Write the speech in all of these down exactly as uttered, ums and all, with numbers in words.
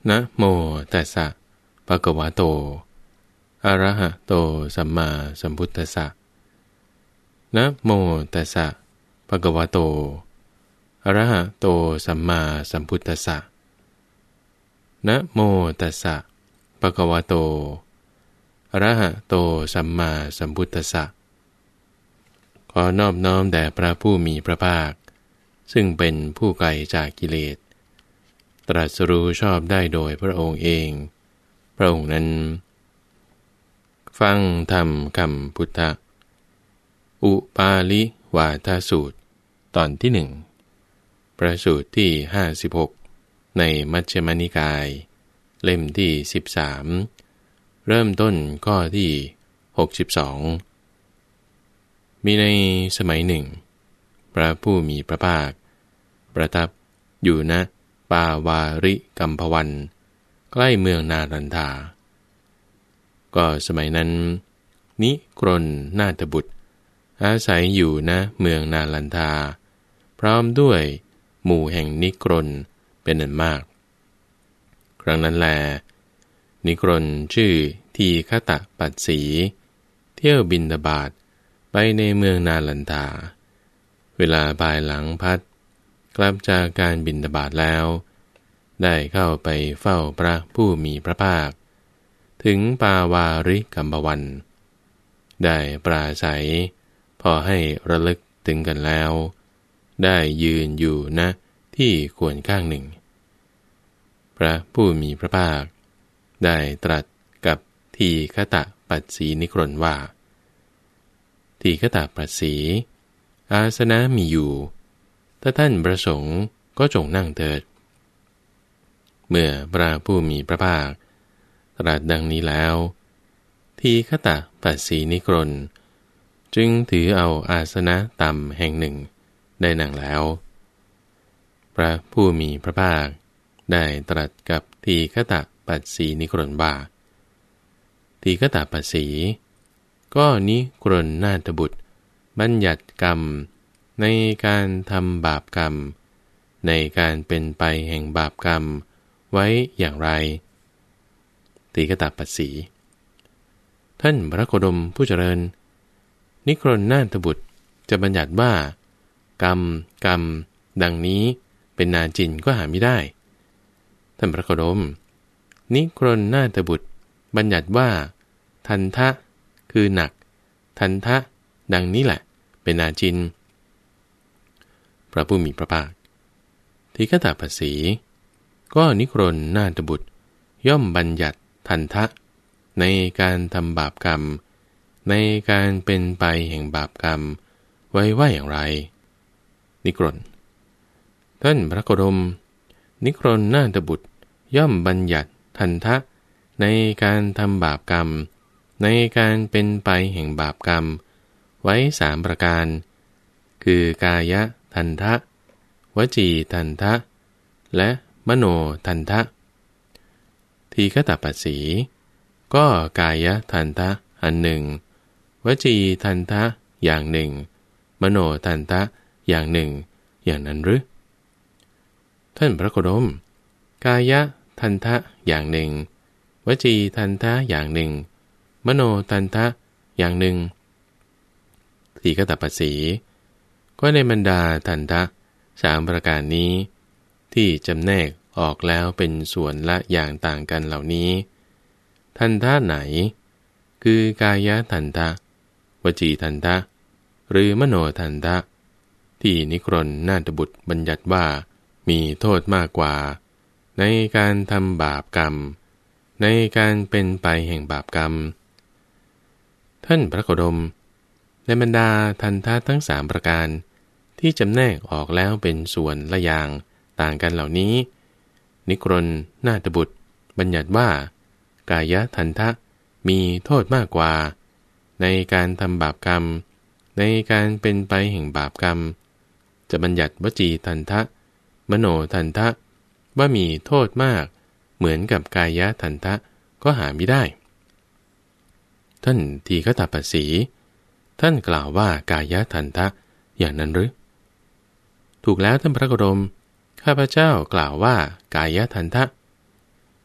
นะโมตัสสะภะคะวะโตอะระหะโตสัมมาสัมพุทธัสสะนะโมตัสสะภะคะวะโตอะระหะโตสัมมาสัมพุทธัสสะนะโมตัสสะภะคะวะโตอะระหะโตสัมมาสัมพุทธัสสะขอนอบน้อมแด่พระผู้มีพระภาคซึ่งเป็นผู้ไกลจากกิเลสตรัสรู้ชอบได้โดยพระองค์เองพระองค์นั้นฟังธรรมคำพุทธะอุปาลิวาทสูตรตอนที่หนึ่งประสูตรที่ห้าสิบหกในมัชฌิมนิกายเล่มที่สิบสามเริ่มต้นข้อที่หกสิบสองมีในสมัยหนึ่งพระผู้มีพระภาคประทับอยู่ณปาวาริกัมพวันใกล้เมืองนารันทาก็สมัยนั้นนิกรณนาถบุตรอาศัยอยู่ณเมืองนารันทาพร้อมด้วยหมู่แห่งนิกรณเป็นอันมากครั้งนั้นแลนิกรณชื่อทีฆตปัสสีเที่ยวบิณฑบาตไปในเมืองนารันทาเวลาบ่ายหลังพัดกลับจากการบิณฑบาตแล้วได้เข้าไปเฝ้าพระผู้มีพระภาคถึงปาวาริกัมพวันได้ปราศัยพอให้ระลึกถึงกันแล้วได้ยืนอยู่ณที่ควรข้างหนึ่งพระผู้มีพระภาคได้ตรัสกับทีฆตปัสสีนิกรณว่าทีฆตปัสสีอาสนะมีอยู่ถ้าท่านประสงค์ก็จงนั่งเถิดเมื่อพระผู้มีพระภาคตรัสดังนี้แล้วทีฆตปัสสีนิกรณจึงถือเอาอาสนะต่ำแห่งหนึ่งได้นั่งแล้วพระผู้มีพระภาคได้ตรัสกับทีฆตปัสสีนิกรณว่าทีฆตปัสสีก็นิกรณนาถบุตรบัญญัติกรรมในการทำบาปกรรมในการเป็นไปแห่งบาปกรรมไว้อย่างไรทีฆตปัสสีท่านพระโคดมผู้เจริญนิกรณนาถบุตรจะบัญญัติว่ากรรมกรรมดังนี้เป็นนาจินก็หาไม่ได้ท่านพระโคดมนิกรณนาถบุตรบัญญัติว่าทันทะคือหนักทันทะดังนี้แหละเป็นนาจินพระผู้มีพระภาคทีฆตปัสสีก็นิกรณนาถบุตรย่อมบัญญัติทันทะในการทำบาปกรรมในการเป็นไปแห่งบาปกรรมไว้ว่าอย่างไรนิกรณท่านพระโคดมนิกรณนาถบุตรย่อมบัญญัติทันทะในการทำบาปกรรมในการเป็นไปแห่งบาปกรรมไว้สามประการคือกายทันทะวจีทันทะและมโนทันทะทีฆตปัสสีก็กายทันทะอันหนึ่งวจีทันทะอย่างหนึ่งมโนทันทะอย่างหนึ่งอย่างนั้นหรือท่านพระโคดมกายทันทะอย่างหนึ่งวจีทันทะอย่างหนึ่งมโนทันทะอย่างหนึ่งทีฆตปัสสีก็ในบรรดาทันทะสามประการนี้ที่จำแนกออกแล้วเป็นส่วนละอย่างต่างกันเหล่านี้ทันทะไหนคือกายทันทะวจีทันทะหรือมโนทันทะที่นิกรณนาถบุตรบัญญัติว่ามีโทษมากกว่าในการทำบาปกรรมในการเป็นไปแห่งบาปกรรมท่านพระโคดมในบรรดาทันทะทั้งสามประการที่จำแนกออกแล้วเป็นส่วนละอย่างต่างกันเหล่านี้นิกรณนาถบุตรบัญญัติว่ากายทันทะมีโทษมากกว่าในการทำบาปกรรมในการเป็นไปแห่งบาปกรรมจะบัญญัติวจีทันทะมโนทันทะว่ามีโทษมากเหมือนกับกายทันทะก็หาไม่ได้ท่านทีฆตปัสสีท่านกล่าวว่ากายทันทะอย่างนั้นหรือถูกแล้วท่านพระโคดมข้าพเจ้ากล่าวว่ากายทันทะ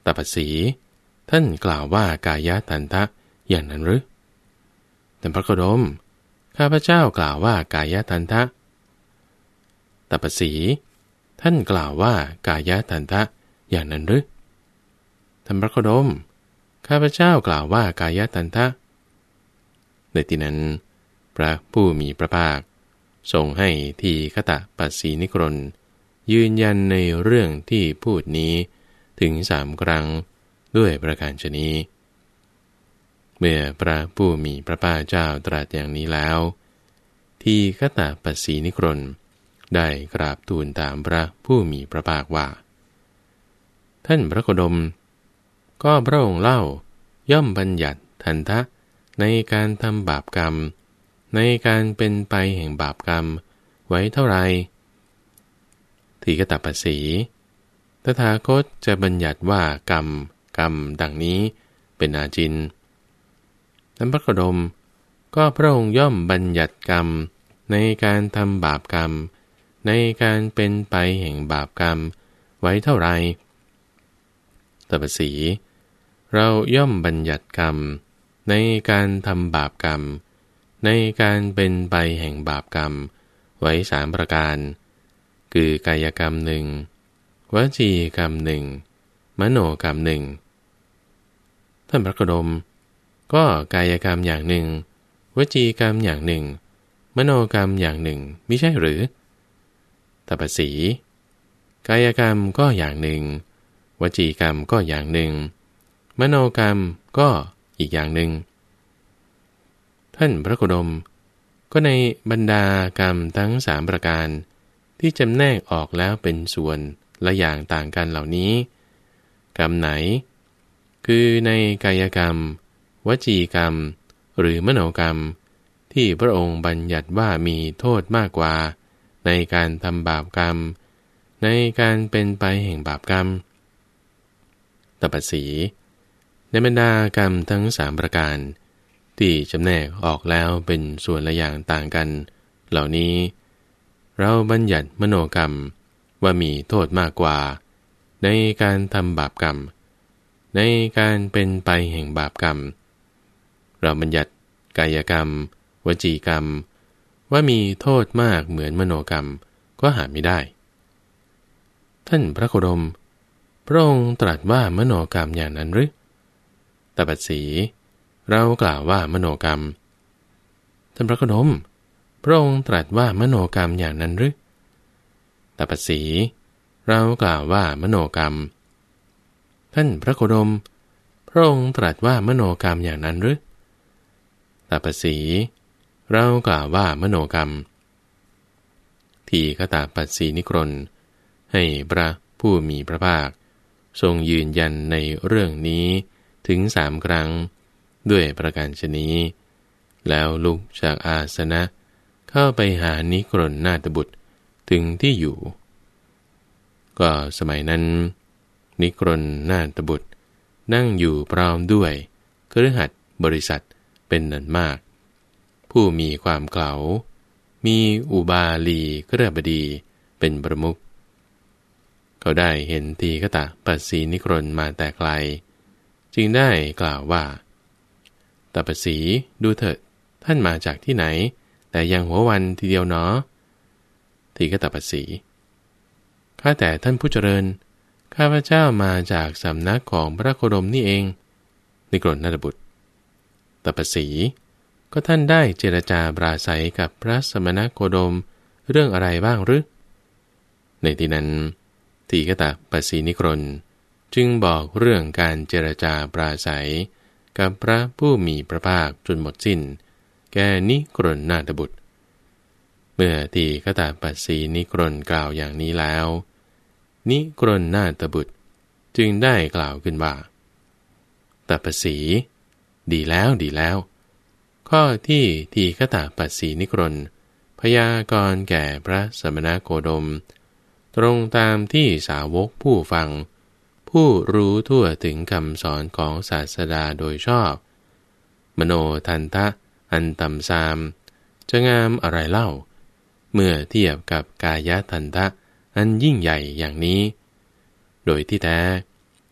ตัปสีท่านกล่าวว่ากายทันทะอย่างนั้นหรือท่านพระโคดมข้าพเจ้ากล่าวว่ากายทันทะตัปสีท่านกล่าวว่ากายทันทะอย่างนั้นหรือท่านพระโคดมข้าพเจ้ากล่าวว่ากายทันทะในที่นั้นพระผู้มีพระภาคทรงให้ทีฆตปัสสีนิกรณยืนยันในเรื่องที่พูดนี้ถึงสามครั้งด้วยประการฉะนี้เมื่อพระผู้มีพระภาคเจ้าตรัสอย่างนี้แล้วทีฆตปัสสีนิกรณได้กราบทูลถามพระผู้มีพระภาคว่าท่านพระโคดมก็พระองค์เล่าย่อมบัญญัติทันทะในการทำบาปกรรมในการเป็นไปแห่งบาปกรรมไว้เท่าไรทีฆตปัสสีตถาคตจะบัญญัติว่ากรรมกรรมดังนี้เป็นอาจินท่านพระโคดมก็พระองค์ย่อมบัญญัติกรรมในการทำบาปกรรมในการเป็นไปแห่งบาปกรรมไว้เท่าไรตัปสีเราย่อมบัญญัติกรรมในการทำบาปกรรมในการเป็นไปแห่งบาปกรรมไว้สามประการคือกายกรรมหนึ่งวจีกรรมหนึ่งมโนกรรมหนึ่งท่านพระโคดมก็กายกรรมอย่างหนึ่งวจีกรรมอย่างหนึ่งมโนกรรมอย่างหนึ่งมิใช่หรือตัปสีกายกรรมก็อย่างหนึ่งวจีกรรมก็อย่างหนึ่งมโนกรรมก็อีกอย่างหนึ่งท่านพระโคดมก็ในบรรดากรรมทั้งสามประการที่จำแนกออกแล้วเป็นส่วนละอย่างต่างกันเหล่านี้กรรมไหนคือในกายกรรมวจีกรรมหรือมโนกรรมที่พระองค์บัญญัติว่ามีโทษมากกว่าในการทำบาปกรรมในการเป็นไปแห่งบาปกรรมตัปสีในบรรดากรรมทั้งสามประการที่จำแนกออกแล้วเป็นส่วนละอย่างต่างกันเหล่านี้เราบัญญัติมโนกรรมว่ามีโทษมากกว่าในการทำบาปกรรมในการเป็นไปแห่งบาปกรรมเราบัญญัติกายกรรมวจีกรรมว่ามีโทษมากเหมือนมโนกรรมก็หาไม่ได้ท่านพระโคดมพระองค์ตรัสว่ามโนกรรมอย่างนั้นหรือตัปสีเรากล่าวว่ามโนกรรมท่านพระโคดมพระองค์ตรัสว่ามโนกรรมอย่างนั้นหรือตัปสีเรากล่าวว่ามโนกรรมท่านพระโคดมพระองค์ตรัสว่ามโนกรรมอย่างนั้นหรือตัปสีเรากล่าวว่ามโนกรรมทีฆตปัสสีนิกรณให้พระผู้มีพระภาคทรงยืนยันในเรื่องนี้ถึงสามครั้งด้วยประการฉะนี้แล้วลุกจากอาสนะเข้าไปหานิกรณนาถบุตรถึงที่อยู่ก็สมัยนั้นนิกรณนาถบุตรนั่งอยู่พร้อมด้วยคฤหัสถ์บริษัทเป็นนันมากผู้มีความเก๋ามีอุบาลีคฤหบดีเป็นประมุขเขาได้เห็นทีฆตปัสสีนิกรณมาแต่ไกลจึงได้กล่าวว่าตัปสีดูเถิดท่านมาจากที่ไหนแต่ยังหัววันทีเดียวเนาะทีฆตปัสสีข้าแต่ท่านผู้เจริญข้าพเจ้ามาจากสำนักของพระโคดมนี่เองนิกรณนาถบุตรตัปสีก็ท่านได้เจรจาปราศัยกับพระสมณโคดมเรื่องอะไรบ้างหรือในที่นั้นทีฆตปัสสีนิกรณจึงบอกเรื่องการเจรจาปราศัยกับพระผู้มีพระภาคจนหมดสิ้นแก่นิกรณนาถบุตรเมื่อทีฆตปัสสีนิกรณกล่าวอย่างนี้แล้วนิกรณนาถบุตรจึงได้กล่าวขึ้นว่าตัปสีดีแล้วดีแล้วข้อที่ทีฆตปัสสีนิกรณพยากรณ์แก่พระสมณโคดมตรงตามที่สาวกผู้ฟังผู้รู้ทั่วถึงคำสอนของศาสดาโดยชอบมโนทันทะอันต่ำทรามจะงามอะไรเล่าเมื่อเทียบกับกายทันทะอันยิ่งใหญ่อย่างนี้โดยที่แท้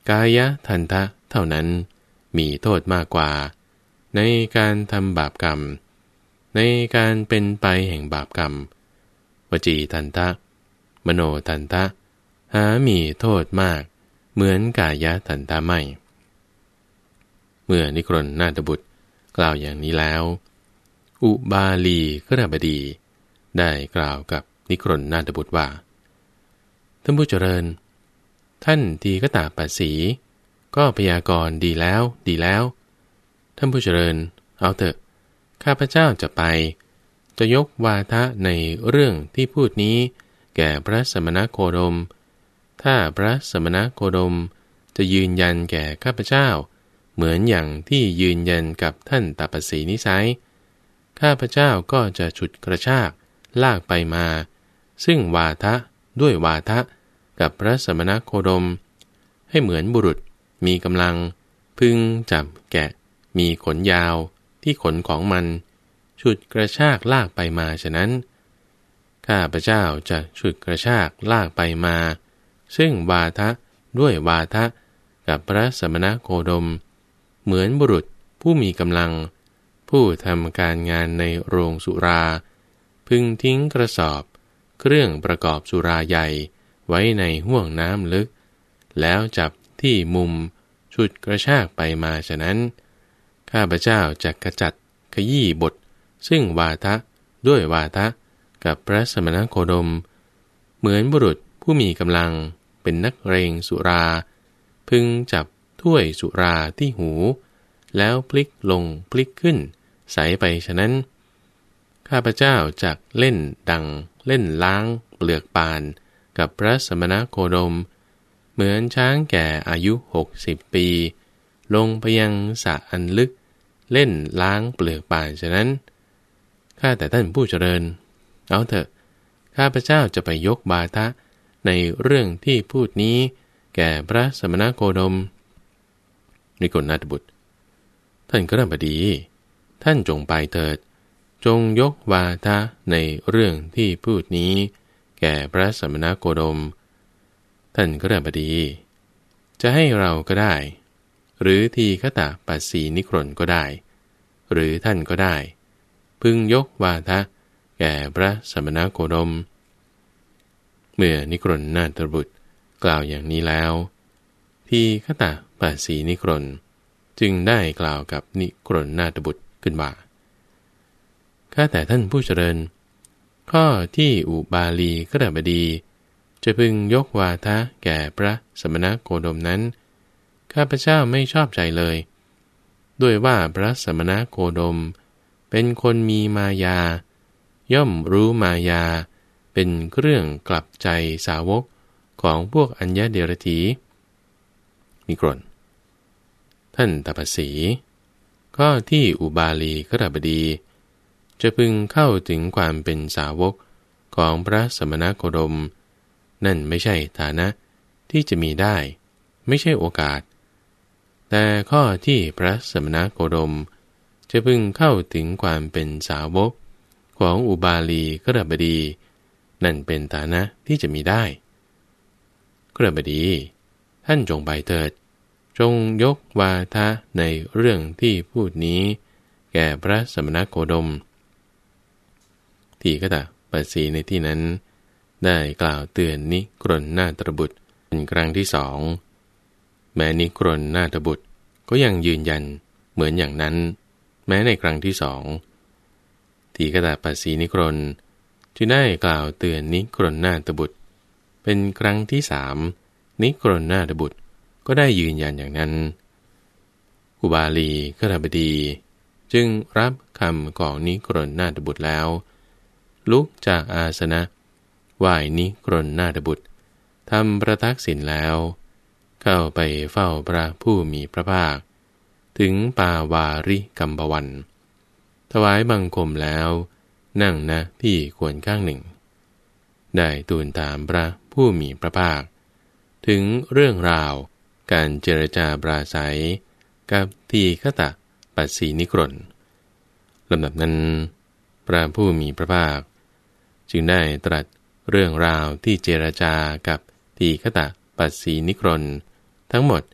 กายทันทะเท่านั้นมีโทษมากกว่าในการทำบาปกรรมในการเป็นไปแห่งบาปกรรมวจีทันทะมโนทันทะหามีโทษมากเหมือนกายทันทะไม่เมื่อนิครนนาถบุตรกล่าวอย่างนี้แล้วอุบาลีกฤหบดีได้กล่าวกับนิครนนาถบุตรว่าท่านผู้เจริญท่านทีฆตปัสสีก็พยากรณ์ดีแล้วดีแล้วท่านผู้เจริญเอาเถอะข้าพเจ้าจะไปจะยกวาทะในเรื่องที่พูดนี้แก่พระสมณโคดมถ้าพระสมณโคดมจะยืนยันแก่ข้าพเจ้าเหมือนอย่างที่ยืนยันกับท่านตปัสสีนิสัยข้าพเจ้าก็จะฉุดกระชากลากไปมาซึ่งวาทะด้วยวาทะกับพระสมณโคดมให้เหมือนบุรุษมีกำลังพึงจับแกะมีขนยาวที่ขนของมันฉุดกระชากลากไปมาฉะนั้นข้าพเจ้าจะฉุดกระชากลากไปมาซึ่งวาทะด้วยวาทะกับพระสมณโคดมเหมือนบุรุษผู้มีกำลังผู้ทำการงานในโรงสุราพึงทิ้งกระสอบเครื่องประกอบสุราใหญ่ไว้ในห้วงน้ำลึกแล้วจับที่มุมฉุดกระชากไปมาฉะนั้นข้าพเจ้าจะกระจัดขยี้บทซึ่งวาทะด้วยวาทะกับพระสมณโคดมเหมือนบุรุษผู้มีกำลังเป็นนักเรงสุราพึงจับถ้วยสุราที่หูแล้วพลิกลงพลิกขึ้นใสไปฉะนั้นข้าพเจ้าจักเล่นดังเล่นล้างเปลือกปานกับพระสมณโคดมเหมือนช้างแก่อายุหกสิบปีลงไปยังสระอันลึกเล่นล้างเปลือกปานฉะนั้นข้าแต่ท่านผู้เจริญเอาเถอะข้าพเจ้าจะไปยกบาทะในเรื่องที่พูดนี้แก่พระสมณโคดมนิครนนาถบุตรท่านกฤหบดีท่านจงไปเถิดจงยกวาทะในเรื่องที่พูดนี้แก่พระสมณโคดมท่านกฤหบดีจะให้เราก็ได้หรือทีฆตปัสสีนิครนก็ได้หรือท่านก็ได้พึงยกวาทะแก่พระสมณโคดมเมื่อนิครนนาถบุตรกล่าวอย่างนี้แล้วทีฆตปัสสีนิครนจึงได้กล่าวกับนิครนนาถบุตรขึ้นว่าข้าแต่ท่านผู้เจริญข้อที่อุบาลีกฤหบดีจะพึงยกวาทะแก่พระสมณโคดมนั้นข้าพเจ้าไม่ชอบใจเลยด้วยว่าพระสมณโคดมเป็นคนมีมายาย่อมรู้มายาเป็นเครื่องกลับใจสาวกของพวกอัญญเดรถีนิครนท่านตปัสสีข้อที่อุบาลีกฤหบดีจะพึงเข้าถึงความเป็นสาวกของพระสมณโคดมนั่นไม่ใช่ฐานะที่จะมีได้ไม่ใช่โอกาสแต่ข้อที่พระสมณโคดมจะพึงเข้าถึงความเป็นสาวกของอุบาลีกฤหบดีนั่นเป็นฐานะที่จะมีได้กฤหบดีท่านจงไปเถิดจงยกวาทะในเรื่องที่พูดนี้แก่พระสมณโคดมทีฆตปัสสีในที่นั้นได้กล่าวเตือนนิครนนาถบุตรเป็นครั้งที่สองแม้นิครนนาถบุตรก็ยังยืนยันเหมือนอย่างนั้นแม้ในครั้งที่สองทีฆตปัสสีนิครนจึงได้กล่าวเตือนนิครนนาถบุตรเป็นครั้งที่สามนิครนนาถบุตรก็ได้ยืนยันอย่างนั้นอุบาลีกฤหบดีจึงรับคำของนิครนนาถบุตรแล้วลุกจากอาสนะไหว้นิครนนาถบุตรทำประทักษิณแล้วเข้าไปเฝ้าพระผู้มีพระภาคถึงปาวาริกัมปวันถวายบังคมแล้วนั่งณที่ควรข้างหนึ่งได้ทูลถามพระผู้มีพระภาคถึงเรื่องราวการเจรจาปราศัยกับทีฆตปัสสีนิครนลำดับนั้นพระผู้มีพระภาคจึงได้ตรัสเรื่องราวที่เจรจากับทีฆตปัสสีนิครนทั้งหมด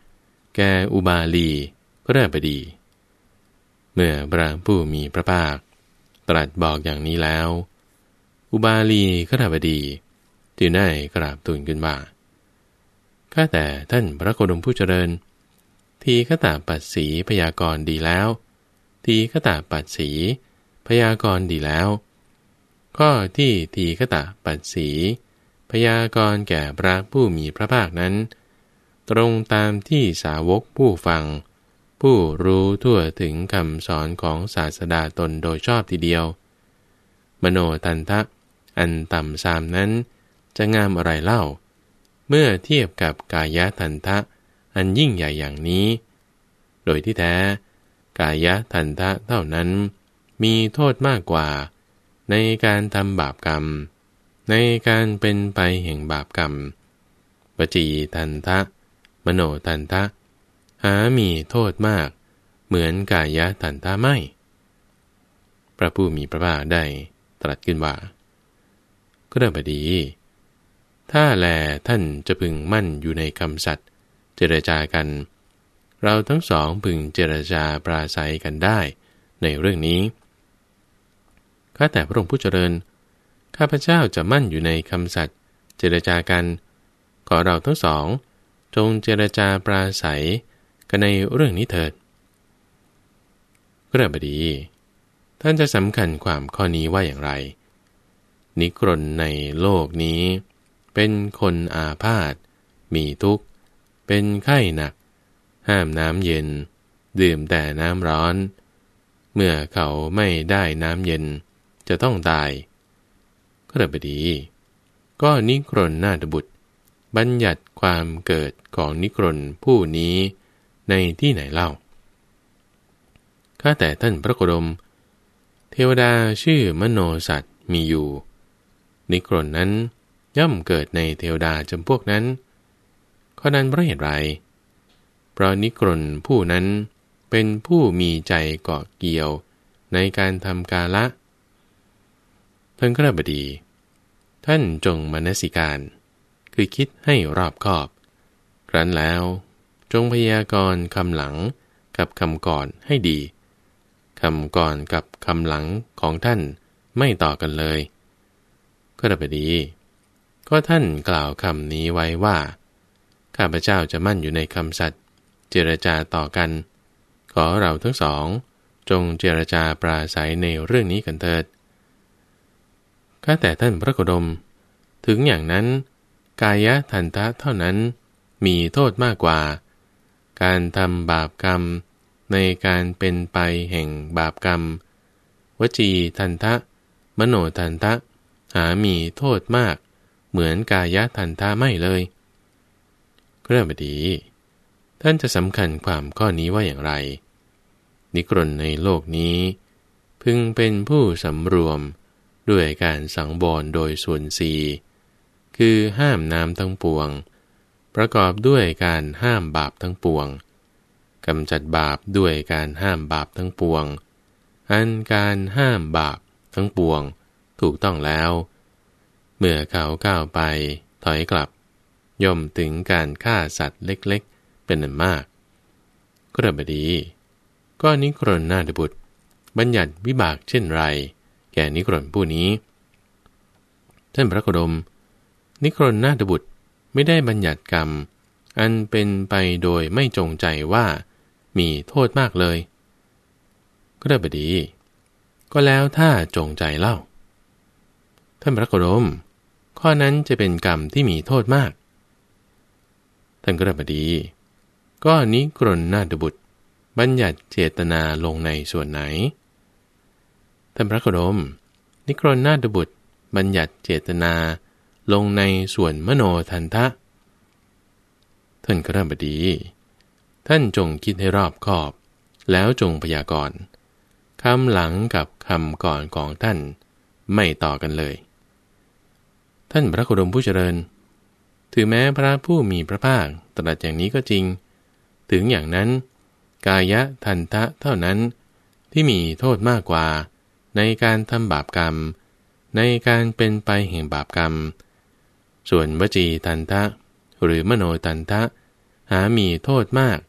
แก่อุบาลีพระบดีเมื่อพระผู้มีพระภาคตรัสบอกอย่างนี้แล้วอุบาลีขหบดีจึงได้กราบทูลขึ้นว่าข้าแต่ท่านพระโคดมผู้เจริญทีฆตปัสสีพยากรณ์ดีแล้วทีฆตปัสสีพยากรณ์ดีแล้วข้อที่ทีฆตปัสสีพยากรณ์แก่พระผู้มีพระภาคนั้นตรงตามที่สาวกผู้ฟังผู้รู้ทั่วถึงคำสอนของศาสดาตนโดยชอบทีเดียวมโนทันทะอันต่ำทรามนั้นจะงามอะไรเล่าเมื่อเทียบกับกายทันทะอันยิ่งใหญ่อย่างนี้โดยที่แท้กายทันทะเท่านั้นมีโทษมากกว่าในการทำบาปกรรมในการเป็นไปแห่งบาปกรรมวจีทันทะมโนทันทะหามีโทษมากเหมือนกายทันทะไม่พระผู้มีพระภาคได้ตรัสขึ้นว่าก็ได้บดีถ้าแลท่านจะพึงมั่นอยู่ในคำสัตย์เจรจากันเราทั้งสองพึงเจรจาปราศัยกันได้ในเรื่องนี้ข้าแต่พระองค์ผู้เจริญข้าพเจ้าจะมั่นอยู่ในคำสัตย์เจรจากันขอเราทั้งสองจงเจรจาปราศัยกันในเรื่องนี้เถิดก็ได้บดีท่านจะสำคัญความข้อนี้ว่าอย่างไรนิกรนในโลกนี้เป็นคนอาพาธมีทุกข์เป็นไข้หนักห้ามน้ำเย็นดื่มแต่น้ำร้อนเมื่อเขาไม่ได้น้ำเย็นจะต้องตายก็ได้บดีก็นิกรนนาถบุตรบัญญัติความเกิดของนิกรนผู้นี้ในที่ไหนเล่าข้าแต่ท่านพระโคดมเทวดาชื่อมโนสัตว์มีอยู่นิกรนนั้นย่อมเกิดในเทวดาจำพวกนั้นข้อนั้นเพราะเหตุไรเพราะนิกรนผู้นั้นเป็นผู้มีใจเกาะเกี่ยวในการทำกาละท่านข้าบดีท่านจงมนสิการคือคิดให้รอบคอบครั้นแล้วจงพยากรณ์คำหลังกับคำก่อนให้ดีคำก่อนกับคำหลังของท่านไม่ต่อกันเลยข้าบดีก็ท่านกล่าวคำนี้ไว้ว่าข้าพเจ้าจะมั่นอยู่ในคำสัตย์เจรจาต่อกันขอเราทั้งสองจงเจรจาปราศัยในเรื่องนี้กันเถิดข้าแต่ท่านพระโคดมถึงอย่างนั้นกายทันทะเท่านั้นมีโทษมากกว่าการทำบาปกรรมในการเป็นไปแห่งบาปกรรมวจีทันทะมโนทันทะหามีโทษมากเหมือนกายทันทะไม่เลยก็ได้บดีท่านจะสำคัญความข้อนี้ว่าอย่างไรนิกรนในโลกนี้พึงเป็นผู้สำรวมด้วยการสังวรโดยส่วนสี่คือห้ามน้ำทั้งปวงประกอบด้วยการห้ามบาปทั้งปวงกำจัดบาปด้วยการห้ามบาปทั้งปวงอันการห้ามบาปทั้งปวงถูกต้องแล้วเมื่อเขาก้าวไปถอยกลับย่อมถึงการฆ่าสัตว์เล็กๆเป็นอันมากก็ได้บดีก็นิกรนนาถบุตรบัญญัติวิบากเช่นไรแก่นิกรนผู้นี้ท่านพระโคดมนิกรนนาถบุตรไม่ได้บัญญัติกรรมอันเป็นไปโดยไม่จงใจว่ามีโทษมากเลยก็ได้บดีก็แล้วถ้าจงใจเล่าท่านพระโคดมข้อนั้นจะเป็นกรรมที่มีโทษมากท่านก็ได้บดีก็นิกรนนาถบุตรบัญญัติเจตนาลงในส่วนไหนท่านพระโคดมนิกรนนาถบุตรบัญญัติเจตนาลงในส่วนมโนทันทะท่านก็ได้บดีท่านจงคิดให้รอบคอบแล้วจงพยากรณ์คำหลังกับคำก่อนของท่านไม่ต่อกันเลยท่านพระโคดมผู้เจริญถึงแม้พระผู้มีพระภาคตรัสอย่างนี้ก็จริงถึงอย่างนั้นกายทันทะเท่านั้นที่มีโทษมากกว่าในการทำบาปกรรมในการเป็นไปแห่งบาปกรรมส่วนวจีทันทะหรือมโนทันทะหามีโทษมาก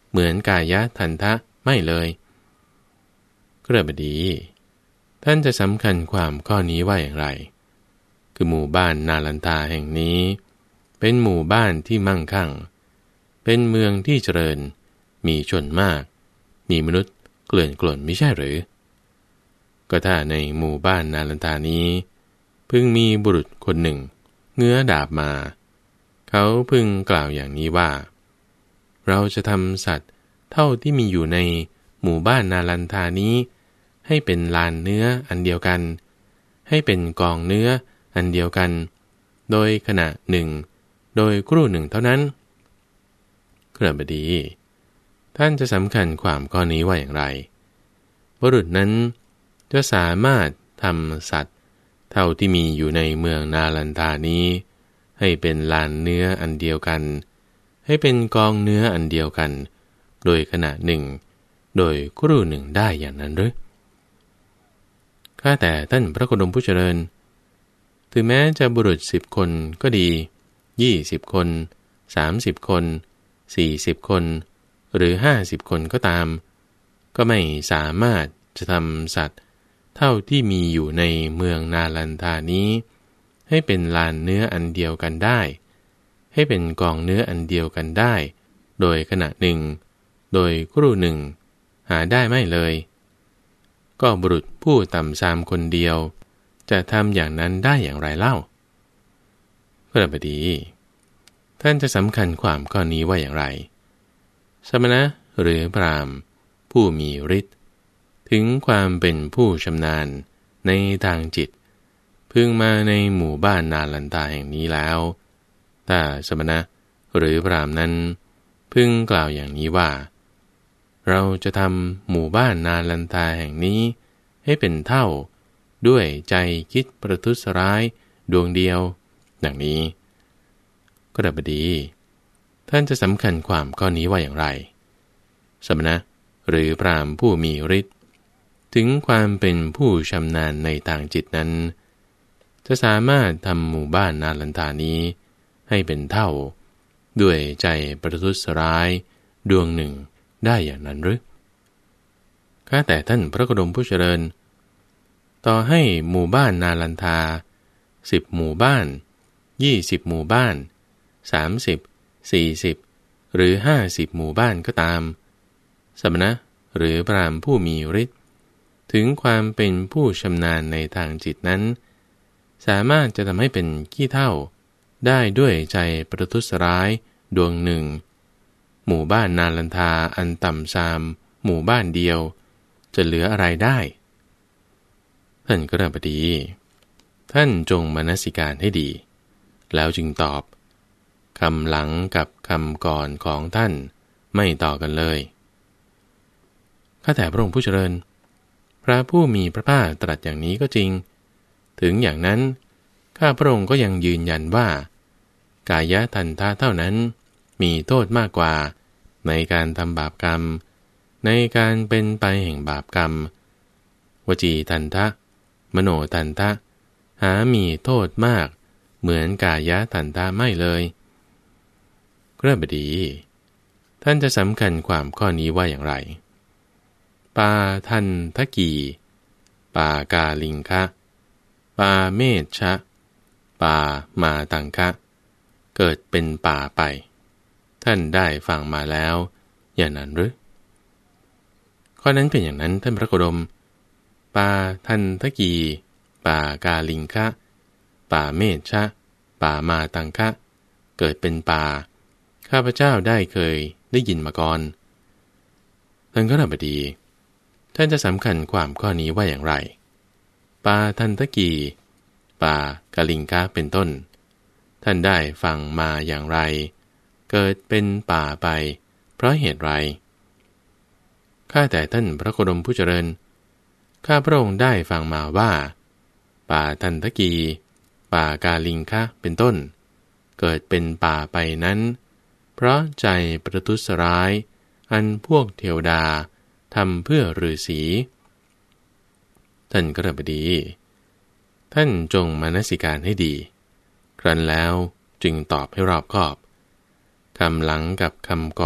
เหมือนกายทันทะไม่เลยกระบดีท่านจะสำคัญความข้อนี้ว่าอย่างไรคือหมู่บ้านนาลันทาแห่งนี้เป็นหมู่บ้านที่มั่งคั่งเป็นเมืองที่เจริญมีชนมากมีมนุษย์เกลื่อนกล่นไม่ใช่หรือก็ถ้าในหมู่บ้านนาลันทานี้เพิ่งมีบุรุษคนหนึ่งเงื้อดาบมาเขาพึงกล่าวอย่างนี้ว่าเราจะทำสัตว์เท่าที่มีอยู่ในหมู่บ้านนาลันทานี้ให้เป็นลานเนื้ออันเดียวกันให้เป็นกองเนื้ออันเดียวกันโดยขณะหนึ่งโดยครู่หนึ่งเท่านั้นกระบดีท่านจะสำคัญความข้อนี้ว่าอย่างไรบุรุษนั้นจะสามารถทำสัตว์เท่าที่มีอยู่ในเมืองนาลันทานี้ให้เป็นลานเนื้ออันเดียวกันให้เป็นกองเนื้ออันเดียวกันโดยขณะหนึ่งโดยครู่หนึ่งได้อย่างนั้นหรือข้าแต่ท่านพระโคดมผู้เจริญถึงแม้จะบุรุษสิบคนก็ดียี่สิบคนสามสิบคนสี่สิบคนหรือห้าสิบคนก็ตามก็ไม่สามารถจะทำสัตว์เท่าที่มีอยู่ในเมืองนาลันทานี้ให้เป็นลานเนื้ออันเดียวกันได้ให้เป็นกองเนื้ออันเดียวกันได้โดยขณะหนึ่งโดยครู่หนึ่งหาได้ไม่เลยก็บุรุษผู้ต่ำทรามคนเดียวจะทำอย่างนั้นได้อย่างไรเล่าพระบดีท่านจะสำคัญความข้อนี้ว่าอย่างไรสมณะหรือพราหมณ์ผู้มีฤทธิ์ถึงความเป็นผู้ชำนาญในทางจิตพึงมาในหมู่บ้านนาลันทาแห่งนี้แล้วถ้าสมณะหรือพราหมณ์นั้นพึงกล่าวอย่างนี้ว่าเราจะทำหมู่บ้านนาลันทาแห่งนี้ให้เป็นเท่าด้วยใจคิดประทุษร้ายดวงเดียวดังนี้กระบดีท่านจะสำคัญความข้อนี้ว่าอย่างไรสมณะหรือพราหมณ์ผู้มีฤทธิ์ถึงความเป็นผู้ชำนาญในทางจิตนั้นจะสามารถทำหมู่บ้านนาลันทานี้ให้เป็นเท่าด้วยใจประทุษร้ายดวงหนึ่งได้อย่างนั้นหรือข้าแต่ท่านพระโคดมผู้เจริญต่อให้หมู่บ้านนาลันทาสิบหมู่บ้านยี่สิบหมู่บ้านสามสิบสี่สิบหรือห้าสิบหมู่บ้านก็ตามสมณะหรือพราหมณ์ผู้มีฤทธิ์ถึงความเป็นผู้ชำนาญในทางจิตนั้นสามารถจะทำให้เป็นขี้เถ้าได้ด้วยใจประทุษร้ายดวงหนึ่งหมู่บ้านนาลันทาอันต่ำทรามหมู่บ้านเดียวจะเหลืออะไรได้ท่านกระบดีท่านจงมนสิการให้ดีแล้วจึงตอบคำหลังกับคำก่อนของท่านไม่ต่อกันเลยข้าแต่พระองค์ผู้เจริญพระผู้มีพระภาคตรัสอย่างนี้ก็จริงถึงอย่างนั้นข้าพระองค์ก็ยังยืนยันว่ากายทันทะเท่านั้นมีโทษมากกว่าในการทำบาปกรรมในการเป็นไปแห่งบาปกรรมวจีทันทะมโนทันทะหามีโทษมากเหมือนกายทันทะไม่เลยกระบดีท่านจะสำคัญความข้อนี้ว่าอย่างไรปาทันทกีปากาลิงคะปาเมชชะปามาตังคะเกิดเป็นป่าไปท่านได้ฟังมาแล้วอย่างนั้นหรือข้อนั้นเป็นอย่างนั้นท่านพระโคดมปาทันทกีปากาลิงคะปาเมชชะปามาตังคะเกิดเป็นป่าข้าพเจ้าได้เคยได้ยินมาก่อนท่านก็ระบดีท่านจะสำคัญความข้อนี้ว่าอย่างไรปาทันทกีปากาลิงคะเป็นต้นท่านได้ฟังมาอย่างไรเกิดเป็นป่าไปเพราะเหตุไรข้าแต่ท่านพระโคดมผู้เจริญข้าพระองค์ได้ฟังมาว่าป่าทันทกีป่ากาลิงคะเป็นต้นเกิดเป็นป่าไปนั้นเพราะใจประทุษร้ายอันพวกเทวดาทำเพื่อฤาษีท่านกระบดีท่านจงมนสิการให้ดีครั้นแล้วจึงตอบให้รอบคอบคำหลังกับคำก่อน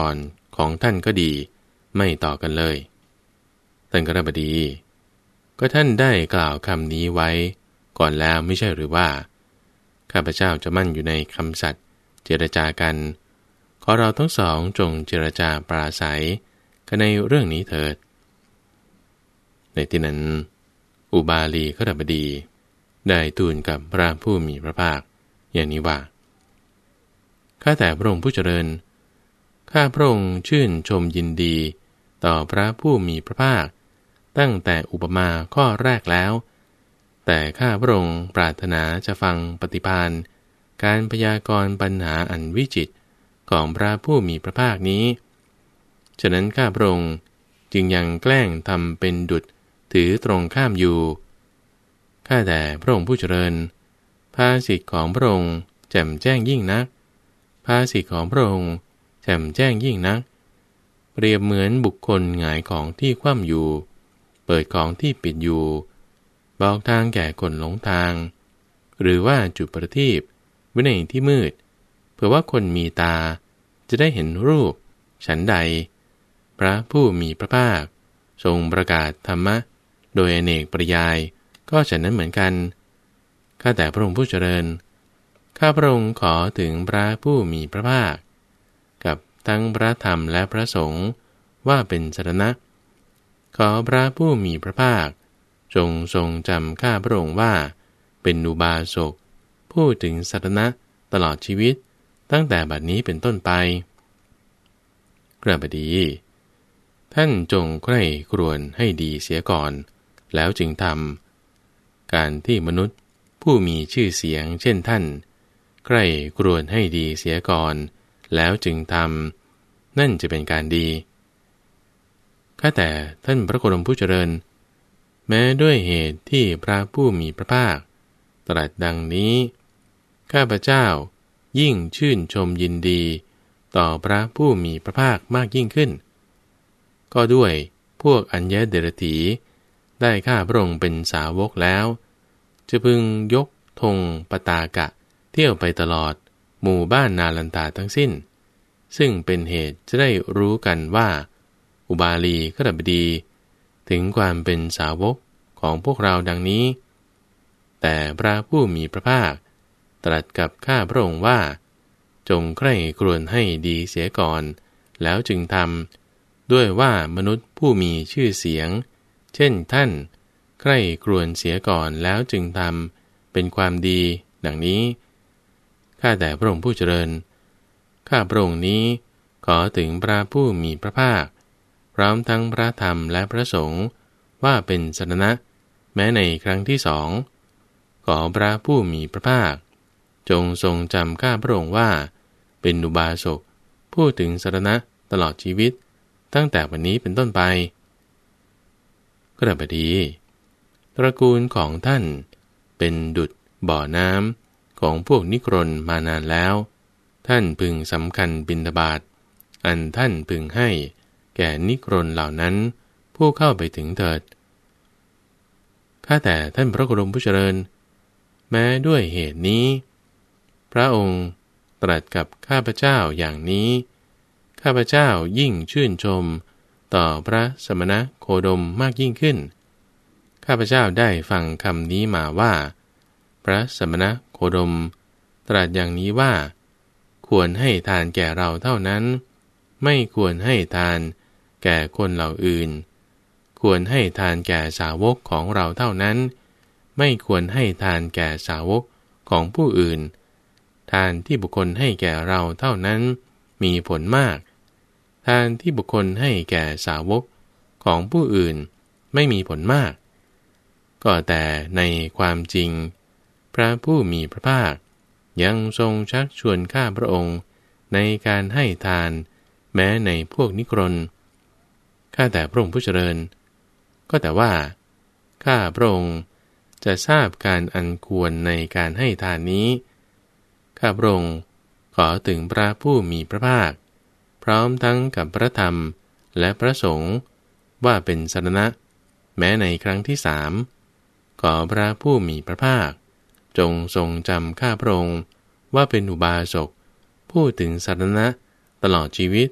ของท่านก็ดีไม่ต่อกันเลยท่านกฤบดีก็ท่านได้กล่าวคำนี้ไว้ก่อนแล้วไม่ใช่หรือว่าข้าพเจ้าจะมั่นอยู่ในคำสัตย์เจรจากันขอเราทั้งสองจงเจรจาปราศัยกันในเรื่องนี้เถิดในที่นั้นอุบาลีกฤบดีได้ทูลกับพระผู้มีพระภาคอย่างนี้ว่าข้าแต่พระองค์ผู้เจริญข้าพระองค์ชื่นชมยินดีต่อพระผู้มีพระภาคตั้งแต่อุปมาข้อแรกแล้วแต่ข้าพระองค์ปรารถนาจะฟังปฏิภาณการพยากรณ์ปัญหาอันวิจิตรของพระผู้มีพระภาคนี้ฉะนั้นข้าพระองค์จึงยังแกล้งทำเป็นดุจถือตรงข้ามอยู่ข้าแต่พระองค์ผู้เจริญภาษิตของพระองค์แจ่มแจ้งยิ่งนักภาษิตของพระองค์แจ่มแจ้งยิ่งนักเปรียบเหมือนบุคคลหงายของที่คว่ำอยู่เปิดของที่ปิดอยู่บอกทางแก่คนหลงทางหรือว่าจุดประทีปไว้ในที่มืดเพื่อว่าคนมีตาจะได้เห็นรูปฉันใดพระผู้มีพระภาคทรงประกาศธรรมะโดยอเนกปริยายก็ฉะนั้นเหมือนกันข้าแต่พระองค์ผู้เจริญข้าพระองค์ขอถึงพระผู้มีพระภาคกับทั้งพระธรรมและพระสงฆ์ว่าเป็นสรณะขอพระผู้มีพระภาคจงทรงจำข้าพระองค์ว่าเป็นอุบาสกพูดถึงสรณะตลอดชีวิตตั้งแต่บัดนี้เป็นต้นไปกฤบดีท่านจงใคร่ครวญให้ดีเสียก่อนแล้วจึงทำการที่มนุษย์ผู้มีชื่อเสียงเช่นท่านใคร่ครวญให้ดีเสียก่อนแล้วจึงทำนั่นจะเป็นการดีข้าแต่ท่านพระโคดมผู้เจริญแม้ด้วยเหตุที่พระผู้มีพระภาคตรัสดังนี้ข้าพเจ้ายิ่งชื่นชมยินดีต่อพระผู้มีพระภาคมากยิ่งขึ้นก็ด้วยพวกอัญญเดรถีได้ข้าพระองค์เป็นสาวกแล้วจะพึงยกธงปตากะเที่ยวไปตลอดหมู่บ้านนาลันตาทั้งสิ้นซึ่งเป็นเหตุจะได้รู้กันว่าอุบาลีกฤบดีถึงความเป็นสาวกของพวกเราดังนี้แต่พระผู้มีพระภาคตรัสกับข้าพระองค์ว่าจงใคร่ครวญให้ดีเสียก่อนแล้วจึงทำด้วยว่ามนุษย์ผู้มีชื่อเสียงเช่นท่านใคร่ครวญเสียก่อนแล้วจึงทำเป็นความดีดังนี้ข้าแต่พระองค์ผู้เจริญข้าพระองค์นี้ขอถึงพระผู้มีพระภาคพร้อมทั้งพระธรรมและพระสงฆ์ว่าเป็นสรณะแม้ในครั้งที่สองขอพระผู้มีพระภาคจงทรงจำข้าพระองค์ว่าเป็นอุบาสกพูดถึงสรณะตลอดชีวิตตั้งแต่วันนี้เป็นต้นไปกฤบดีตระกูลของท่านเป็นดุจบ่อน้ำของพวกนิกรนมานานแล้วท่านพึงสำคัญบิณฑบาตอันท่านพึงให้แก่นิกรนเหล่านั้นผู้เข้าไปถึงเถิดข้าแต่ท่านพระโคดมผู้เจริญแม้ด้วยเหตุนี้พระองค์ตรัสกับข้าพเจ้าอย่างนี้ข้าพเจ้ายิ่งชื่นชมต่อพระสมณโคดมมากยิ่งขึ้นข้าพเจ้าได้ฟังคำนี้มาว่าพระสมณโคดมตรัสอย่างนี้ว่าควรให้ทานแก่เราเท่านั้นไม่ควรให้ทานแก่คนเหล่าอื่นควรให้ทานแก่สาวกของเราเท่านั้นไม่ควรให้ทานแก่สาวกของผู้อื่นทานที่บุคคลให้แก่เราเท่านั้นมีผลมากทานที่บุคคลให้แก่สาวกของผู้อื่นไม่มีผลมากก็แต่ในความจริงพระผู้มีพระภาคยังทรงชักชวนข้าพระองค์ในการให้ทานแม้ในพวกนิกรนข้าแต่พระองค์ผู้เจริญก็แต่ว่าข้าพระองค์จะทราบการอันควรในการให้ทานนี้ข้าพระองค์ขอถึงพระผู้มีพระภาคพร้อมทั้งกับพระธรรมและพระสงฆ์ว่าเป็นสรณะแม้ในครั้งที่สามขอพระผู้มีพระภาคจงทรงจำข้าพระองค์ว่าเป็นอุบาสกพูดถึงสรณะตลอดชีวิต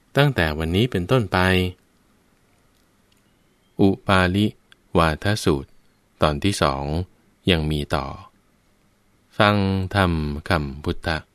ตั้งแต่วันนี้เป็นต้นไปอุปาลิวาทสูตรตอนที่สองยังมีต่อฟังธรรมคำพุทธ